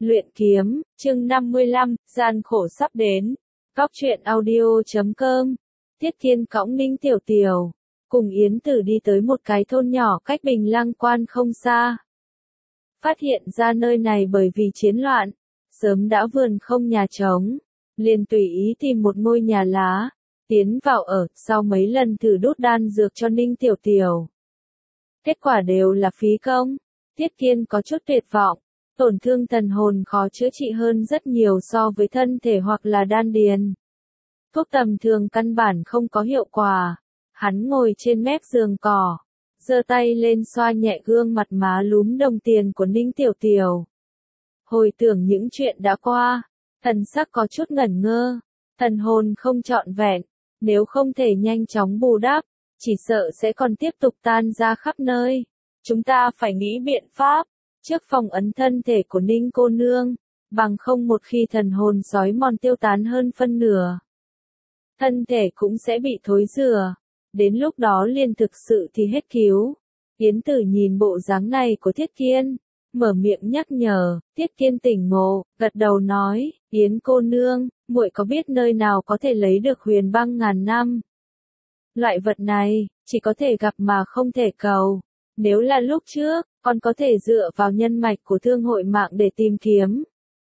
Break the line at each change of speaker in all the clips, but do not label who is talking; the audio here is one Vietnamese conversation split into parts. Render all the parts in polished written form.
Luyện kiếm, chương 55, gian khổ sắp đến. Góc truyện audio.com. Tiết Thiên cõng Ninh Tiểu Tiểu, cùng Yến Tử đi tới một cái thôn nhỏ cách Bình Lăng Quan không xa. Phát hiện ra nơi này bởi vì chiến loạn, sớm đã vườn không nhà trống, liền tùy ý tìm một ngôi nhà lá, tiến vào ở, sau mấy lần thử đốt đan dược cho Ninh Tiểu Tiểu. Kết quả đều là phí công, Tiết Thiên có chút tuyệt vọng. Tổn thương thần hồn khó chữa trị hơn rất nhiều so với thân thể hoặc là đan điền. Thuốc tầm thường căn bản không có hiệu quả. Hắn ngồi trên mép giường cỏ, giơ tay lên xoa nhẹ gương mặt má lúm đồng tiền của Ninh Tiểu Tiểu. Hồi tưởng những chuyện đã qua, thần sắc có chút ngẩn ngơ, thần hồn không trọn vẹn, nếu không thể nhanh chóng bù đắp, chỉ sợ sẽ còn tiếp tục tan ra khắp nơi. Chúng ta phải nghĩ biện pháp trước phong ấn thân thể của Ninh cô nương, bằng không một khi thần hồn sói mòn tiêu tán hơn phân nửa, thân thể cũng sẽ bị thối rữa, đến lúc đó liền thực sự thì hết cứu. Yến Tử nhìn bộ dáng này của Thiết Kiên, mở miệng nhắc nhở. Thiết Kiên tỉnh ngộ, gật đầu nói, Yến cô nương, muội có biết nơi nào có thể lấy được huyền băng ngàn năm? Loại vật này, chỉ có thể gặp mà không thể cầu. Nếu là lúc trước, còn có thể dựa vào nhân mạch của thương hội mạng để tìm kiếm.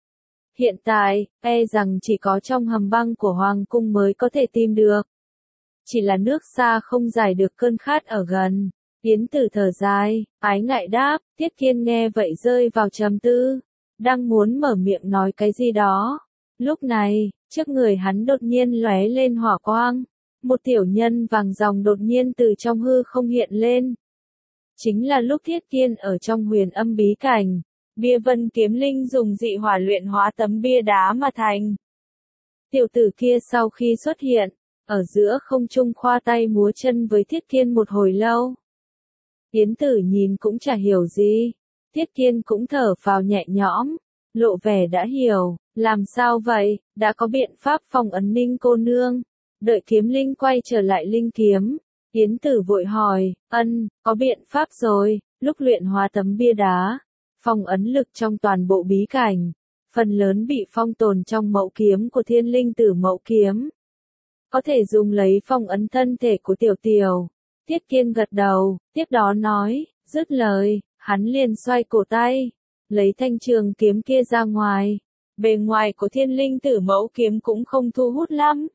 Hiện tại, e rằng chỉ có trong hầm băng của Hoàng cung mới có thể tìm được. Chỉ là nước xa không giải được cơn khát ở gần. Yến Tử thở dài, ái ngại đáp. Tiết Kiên nghe vậy rơi vào trầm tư, đang muốn mở miệng nói cái gì đó. Lúc này, trước người hắn đột nhiên lóe lên hỏa quang. Một tiểu nhân vàng ròng đột nhiên từ trong hư không hiện lên. Chính là lúc Thiết Kiên ở trong huyền âm bí cảnh, bia vân kiếm linh dùng dị hỏa luyện hóa tấm bia đá mà thành. Tiểu tử kia sau khi xuất hiện, ở giữa không trung khoa tay múa chân với Thiết Kiên một hồi lâu. Yến Tử nhìn cũng chả hiểu gì, Thiết Kiên cũng thở phào nhẹ nhõm, lộ vẻ đã hiểu. Làm sao vậy, đã có biện pháp phòng ấn Ninh cô nương, đợi kiếm linh quay trở lại linh kiếm. Yến Tử vội hỏi, có biện pháp rồi. Lúc luyện hóa tấm bia đá, phong ấn lực trong toàn bộ bí cảnh, phần lớn bị phong tồn trong mẫu kiếm của Thiên Linh Tử mẫu kiếm. Có thể dùng lấy phong ấn thân thể của Tiểu Tiểu. Tiết Kiên gật đầu, tiếp đó nói, dứt lời, hắn liền xoay cổ tay, lấy thanh trường kiếm kia ra ngoài. Bề ngoài của Thiên Linh Tử mẫu kiếm cũng không thu hút lắm.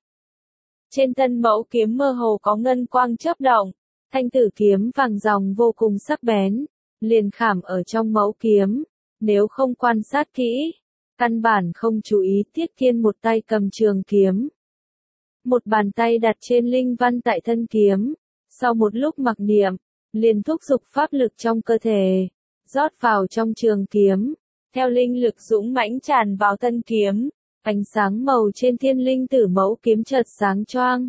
Trên thân mẫu kiếm mơ hồ có ngân quang chớp động, thanh tử kiếm vàng ròng vô cùng sắc bén, liền khảm ở trong mẫu kiếm. Nếu không quan sát kỹ, căn bản không chú ý, Tiết Kiên một tay cầm trường kiếm, một bàn tay đặt trên linh văn tại thân kiếm. Sau một lúc mặc niệm, liền thúc giục pháp lực trong cơ thể, rót vào trong trường kiếm, theo linh lực dũng mãnh tràn vào thân kiếm. Ánh sáng màu trên Thiên Linh Tử mẫu kiếm chợt sáng choang.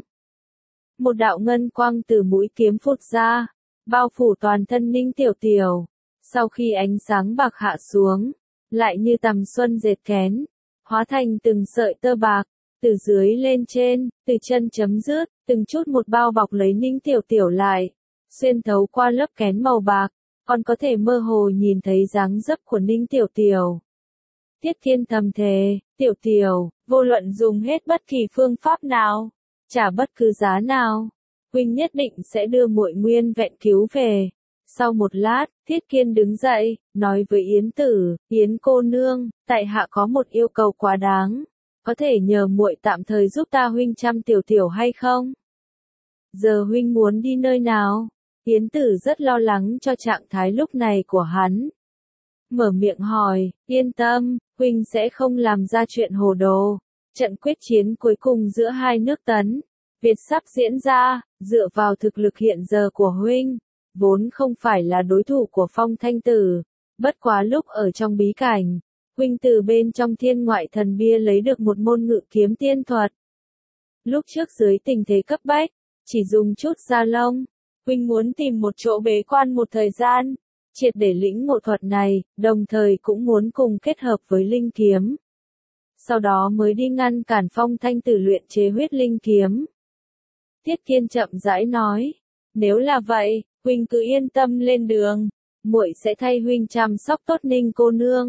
Một đạo ngân quang từ mũi kiếm phụt ra, bao phủ toàn thân Ninh Tiểu Tiểu. Sau khi ánh sáng bạc hạ xuống, lại như tầm xuân dệt kén, hóa thành từng sợi tơ bạc, từ dưới lên trên, từ chân chấm dứt, từng chút một bao bọc lấy Ninh Tiểu Tiểu lại, xuyên thấu qua lớp kén màu bạc, còn có thể mơ hồ nhìn thấy dáng dấp của Ninh Tiểu Tiểu. Tiết Kiên thầm thề, Tiểu Tiểu, vô luận dùng hết bất kỳ phương pháp nào, trả bất cứ giá nào, huynh nhất định sẽ đưa muội nguyên vẹn cứu về. Sau một lát, Tiết Kiên đứng dậy, nói với Yến Tử, Yến cô nương, tại hạ có một yêu cầu quá đáng, có thể nhờ muội tạm thời giúp ta huynh chăm Tiểu Tiểu hay không? Giờ huynh muốn đi nơi nào? Yến Tử rất lo lắng cho trạng thái lúc này của hắn. Mở miệng hỏi, yên tâm, huynh sẽ không làm ra chuyện hồ đồ. Trận quyết chiến cuối cùng giữa hai nước Tấn, Việt sắp diễn ra, dựa vào thực lực hiện giờ của huynh, vốn không phải là đối thủ của Phong Thanh Tử. Bất quá lúc ở trong bí cảnh, huynh từ bên trong thiên ngoại thần bia lấy được một môn ngự kiếm tiên thuật. Lúc trước dưới tình thế cấp bách, chỉ dùng chút da lông, huynh muốn tìm một chỗ bế quan một thời gian, triệt để lĩnh ngộ thuật này, đồng thời cũng muốn cùng kết hợp với linh kiếm. Sau đó mới đi ngăn cản Phong Thanh Tử luyện chế huyết linh kiếm. Tiết Kiên chậm rãi nói, nếu là vậy, huynh cứ yên tâm lên đường, muội sẽ thay huynh chăm sóc tốt Ninh cô nương.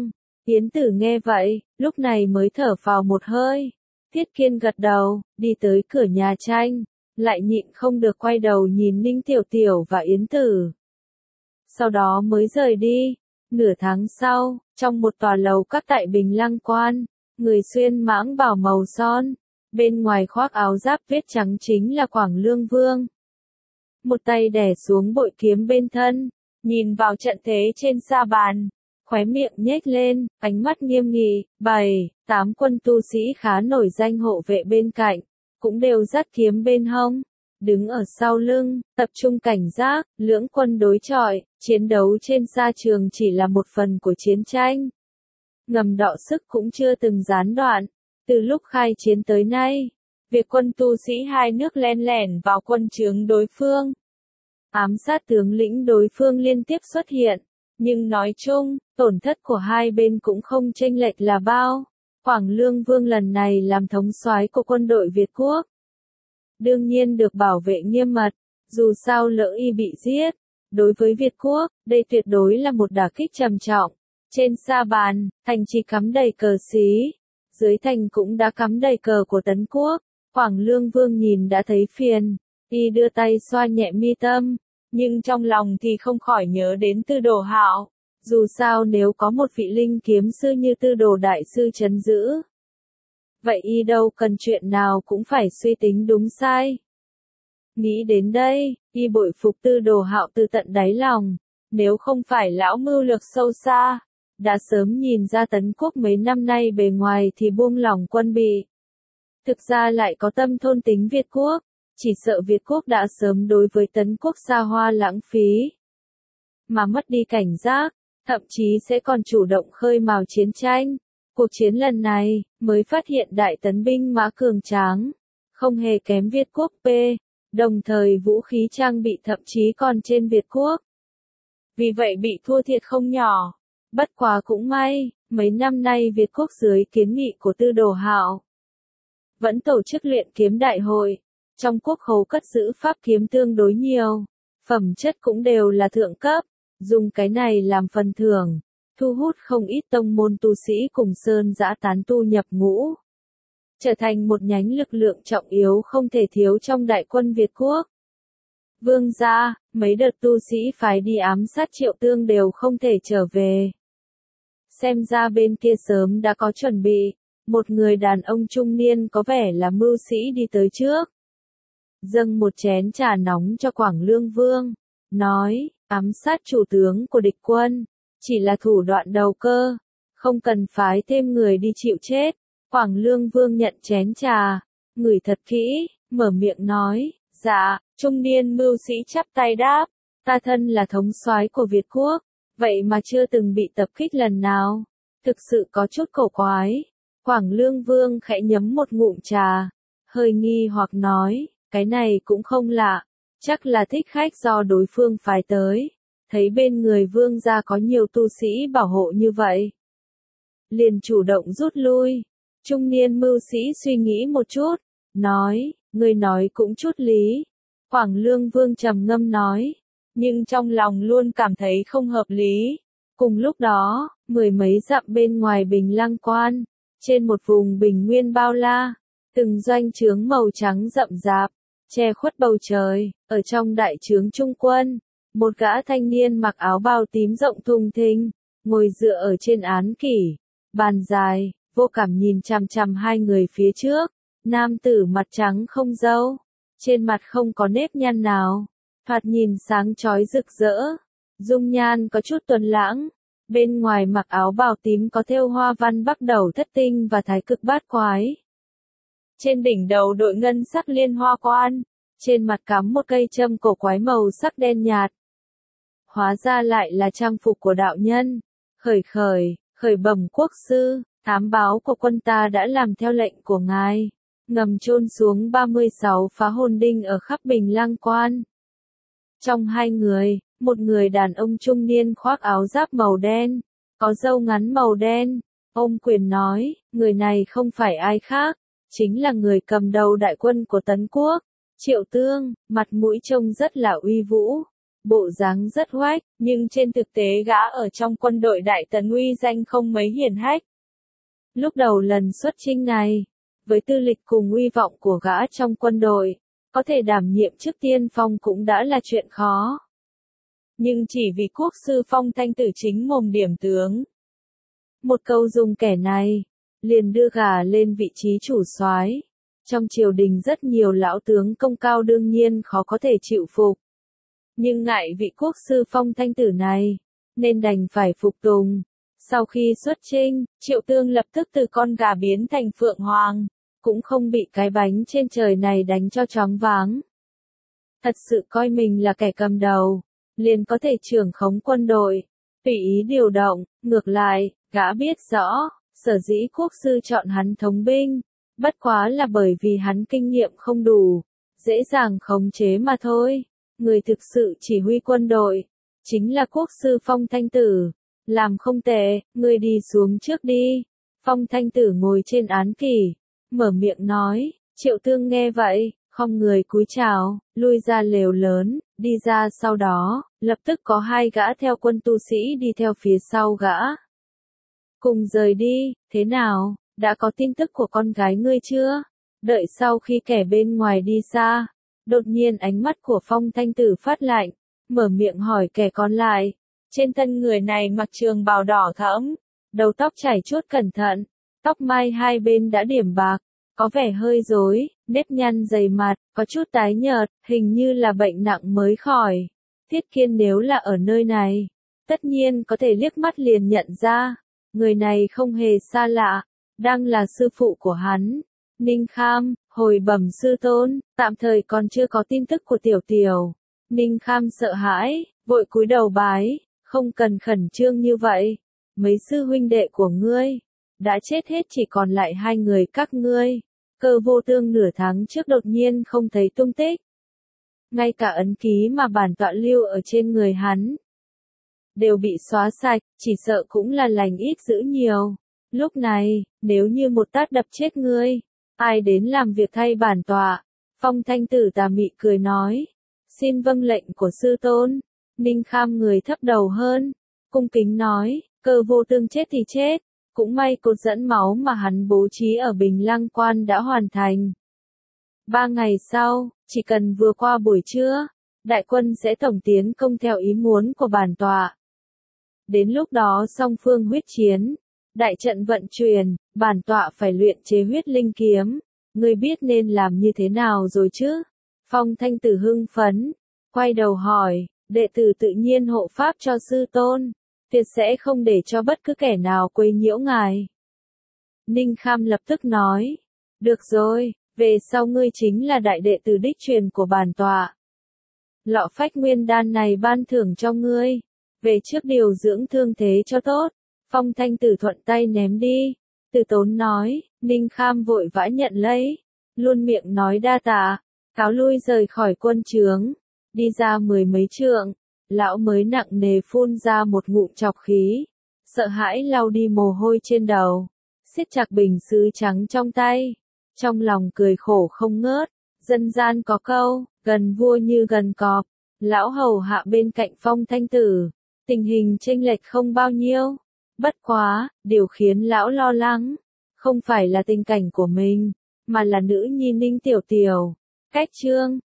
Yến Tử nghe vậy, lúc này mới thở phào một hơi. Tiết Kiên gật đầu, đi tới cửa nhà tranh, lại nhịn không được quay đầu nhìn Ninh Tiểu Tiểu và Yến Tử. Sau đó mới rời đi. Nửa tháng sau, trong một tòa lầu các tại Bình Lăng Quan, người xuyên mãng bào màu son, bên ngoài khoác áo giáp viết trắng chính là Quảng Lương Vương. Một tay đè xuống bội kiếm bên thân, nhìn vào trận thế trên sa bàn, khóe miệng nhếch lên, ánh mắt nghiêm nghị, 7-8 quân tu sĩ khá nổi danh hộ vệ bên cạnh, cũng đều dắt kiếm bên hông, đứng ở sau lưng, tập trung cảnh giác, lưỡng quân đối chọi, chiến đấu trên sa trường chỉ là một phần của chiến tranh. Ngầm đọ sức cũng chưa từng gián đoạn, từ lúc khai chiến tới nay, việc quân tu sĩ hai nước len lẻn vào quân trướng đối phương, ám sát tướng lĩnh đối phương liên tiếp xuất hiện, nhưng nói chung, tổn thất của hai bên cũng không chênh lệch là bao. Quảng Lương Vương lần này làm thống soái của quân đội Việt Quốc, đương nhiên được bảo vệ nghiêm mật, dù sao lỡ y bị giết, đối với Việt Quốc, đây tuyệt đối là một đả kích trầm trọng. Trên sa bàn, thành chỉ cắm đầy cờ xí, dưới thành cũng đã cắm đầy cờ của Tấn Quốc. Quảng Lương Vương nhìn đã thấy phiền, y đưa tay xoa nhẹ mi tâm, nhưng trong lòng thì không khỏi nhớ đến Tư Đồ Hạo. Dù sao nếu có một vị linh kiếm sư như Tư Đồ đại sư trấn giữ, vậy y đâu cần chuyện nào cũng phải suy tính đúng sai. Nghĩ đến đây, y bội phục Tư Đồ Hạo từ tận đáy lòng, nếu không phải lão mưu lược sâu xa, đã sớm nhìn ra Tấn Quốc mấy năm nay bề ngoài thì buông lỏng quân bị. Thực ra lại có tâm thôn tính Việt Quốc, chỉ sợ Việt Quốc đã sớm đối với Tấn Quốc xa hoa lãng phí, mà mất đi cảnh giác, thậm chí sẽ còn chủ động khơi mào chiến tranh. Cuộc chiến lần này, mới phát hiện Đại Tấn binh mã cường tráng, không hề kém Việt Quốc P, đồng thời vũ khí trang bị thậm chí còn trên Việt Quốc. Vì vậy bị thua thiệt không nhỏ. Bất quá cũng may, mấy năm nay Việt Quốc dưới kiến nghị của Tư Đồ Hạo vẫn tổ chức luyện kiếm đại hội, trong quốc khố cất giữ pháp kiếm tương đối nhiều, phẩm chất cũng đều là thượng cấp, dùng cái này làm phần thưởng, thu hút không ít tông môn tu sĩ cùng sơn dã tán tu nhập ngũ, trở thành một nhánh lực lượng trọng yếu không thể thiếu trong đại quân Việt Quốc. Vương gia, mấy đợt tu sĩ phái đi ám sát Triệu Tương đều không thể trở về. Xem ra bên kia sớm đã có chuẩn bị, một người đàn ông trung niên có vẻ là mưu sĩ đi tới trước. Dâng một chén trà nóng cho Quảng Lương Vương, nói, ám sát chủ tướng của địch quân, chỉ là thủ đoạn đầu cơ, không cần phái thêm người đi chịu chết. Quảng Lương Vương nhận chén trà, ngửi thật kỹ, mở miệng nói, dạ, trung niên mưu sĩ chắp tay đáp, ta thân là thống soái của Việt Quốc, vậy mà chưa từng bị tập kích lần nào, thực sự có chút cổ quái. Quảng Lương Vương khẽ nhấm một ngụm trà, hơi nghi hoặc nói, cái này cũng không lạ, chắc là thích khách do đối phương phái tới, thấy bên người vương gia có nhiều tu sĩ bảo hộ như vậy, liền chủ động rút lui. Trung niên mưu sĩ suy nghĩ một chút, nói, người nói cũng chút lý. Quảng Lương Vương trầm ngâm nói, nhưng trong lòng luôn cảm thấy không hợp lý. Cùng lúc đó, mười mấy dặm bên ngoài Bình Lăng Quan, trên một vùng bình nguyên bao la, từng doanh trướng màu trắng rậm rạp, che khuất bầu trời, ở trong đại trướng trung quân, một gã thanh niên mặc áo bào tím rộng thùng thình, ngồi dựa ở trên án kỷ, bàn dài, vô cảm nhìn chằm chằm hai người phía trước. Nam tử mặt trắng không râu, trên mặt không có nếp nhăn nào, thoạt nhìn sáng chói rực rỡ, dung nhan có chút tuấn lãng, bên ngoài mặc áo bào tím có thêu hoa văn bắc đầu thất tinh và thái cực bát quái. Trên đỉnh đầu đội ngân sắc liên hoa quan, trên mặt cắm một cây châm cổ quái màu sắc đen nhạt. Hóa ra lại là trang phục của đạo nhân. Khởi bẩm quốc sư, thám báo của quân ta đã làm theo lệnh của ngài, ngầm chôn xuống 36 phá hồn đinh ở khắp Bình Lăng Quan. Trong hai người, một người đàn ông trung niên khoác áo giáp màu đen, có râu ngắn màu đen, ôm quyền nói, người này không phải ai khác, chính là người cầm đầu đại quân của Tấn Quốc, Triệu Tương, mặt mũi trông rất là uy vũ, bộ dáng rất oách, nhưng trên thực tế gã ở trong quân đội Đại Tần uy danh không mấy hiển hách. Lúc đầu lần xuất chinh này, với tư lịch cùng uy vọng của gã trong quân đội, có thể đảm nhiệm chức tiên phong cũng đã là chuyện khó. Nhưng chỉ vì quốc sư Phong Thanh Tử chính mồm điểm tướng. Một câu dùng kẻ này, liền đưa gã lên vị trí chủ soái. Trong triều đình rất nhiều lão tướng công cao đương nhiên khó có thể chịu phục. Nhưng ngại vị quốc sư Phong Thanh Tử này, nên đành phải phục tùng. Sau khi xuất chinh, Triệu Tương lập tức từ con gà biến thành phượng hoàng, cũng không bị cái bánh trên trời này đánh cho choáng váng. Thật sự coi mình là kẻ cầm đầu, liền có thể trưởng khống quân đội, tùy ý điều động. Ngược lại, gã biết rõ, sở dĩ quốc sư chọn hắn thống binh, bất quá là bởi vì hắn kinh nghiệm không đủ, dễ dàng khống chế mà thôi. Người thực sự chỉ huy quân đội, chính là quốc sư Phong Thanh Tử. Làm không tệ, ngươi đi xuống trước đi. Phong Thanh Tử ngồi trên án kỷ, mở miệng nói. Triệu Tương nghe vậy, không người cúi chào, lui ra lều lớn, đi ra. Sau đó, lập tức có hai gã theo quân tu sĩ đi theo phía sau gã. Cùng rời đi. Thế nào, đã có tin tức của con gái ngươi chưa? Đợi sau khi kẻ bên ngoài đi xa, đột nhiên ánh mắt của Phong Thanh Tử phát lạnh, mở miệng hỏi kẻ còn lại. Trên thân người này mặc trường bào đỏ thẫm, đầu tóc chảy chuốt cẩn thận, tóc mai hai bên đã điểm bạc, có vẻ hơi rối, nếp nhăn dày mặt, có chút tái nhợt, hình như là bệnh nặng mới khỏi. Thiết Kiên nếu là ở nơi này, tất nhiên có thể liếc mắt liền nhận ra, người này không hề xa lạ, đang là sư phụ của hắn. Ninh Kham, hồi bẩm sư tôn, tạm thời còn chưa có tin tức của Tiểu Tiểu. Ninh Kham sợ hãi, vội cúi đầu bái. Không cần khẩn trương như vậy, mấy sư huynh đệ của ngươi đã chết hết, chỉ còn lại hai người các ngươi. Cơ Vô Tương nửa tháng trước đột nhiên không thấy tung tích. Ngay cả ấn ký mà bản tọa lưu ở trên người hắn đều bị xóa sạch, chỉ sợ cũng là lành ít dữ nhiều. Lúc này, nếu như một tát đập chết ngươi, ai đến làm việc thay bản tọa? Phong Thanh Tử tà mị cười nói, xin vâng lệnh của sư tôn. Ninh Kham người thấp đầu hơn, cung kính nói, Cơ Vô Tương chết thì chết, cũng may cột dẫn máu mà hắn bố trí ở Bình Lăng Quan đã hoàn thành. 3 ngày sau, chỉ cần vừa qua buổi trưa, đại quân sẽ tổng tiến công theo ý muốn của bản tọa. Đến lúc đó song phương huyết chiến, đại trận vận chuyển, bản tọa phải luyện chế huyết linh kiếm. Ngươi biết nên làm như thế nào rồi chứ? Phong Thanh Tử hưng phấn, quay đầu hỏi. Đệ tử tự nhiên hộ pháp cho sư tôn, tuyệt sẽ không để cho bất cứ kẻ nào quấy nhiễu ngài. Ninh Kham lập tức nói, được rồi, về sau ngươi chính là đại đệ tử đích truyền của bản tọa. Lọ phách nguyên đan này ban thưởng cho ngươi, về trước điều dưỡng thương thế cho tốt. Phong Thanh Tử thuận tay ném đi, Từ Tốn nói. Ninh Kham vội vã nhận lấy, luôn miệng nói đa tạ, cáo lui rời khỏi quân trướng. Đi ra 10 mấy trượng, lão mới nặng nề phun ra một ngụm trọc khí, sợ hãi lau đi mồ hôi trên đầu, siết chặt bình sứ trắng trong tay, trong lòng cười khổ không ngớt. Dân gian có câu, gần vua như gần cọp. Lão hầu hạ bên cạnh Phong Thanh Tử, tình hình chênh lệch không bao nhiêu. Bất quá, điều khiến lão lo lắng, không phải là tình cảnh của mình, mà là nữ nhi Ninh Tiểu Tiểu. Cách chương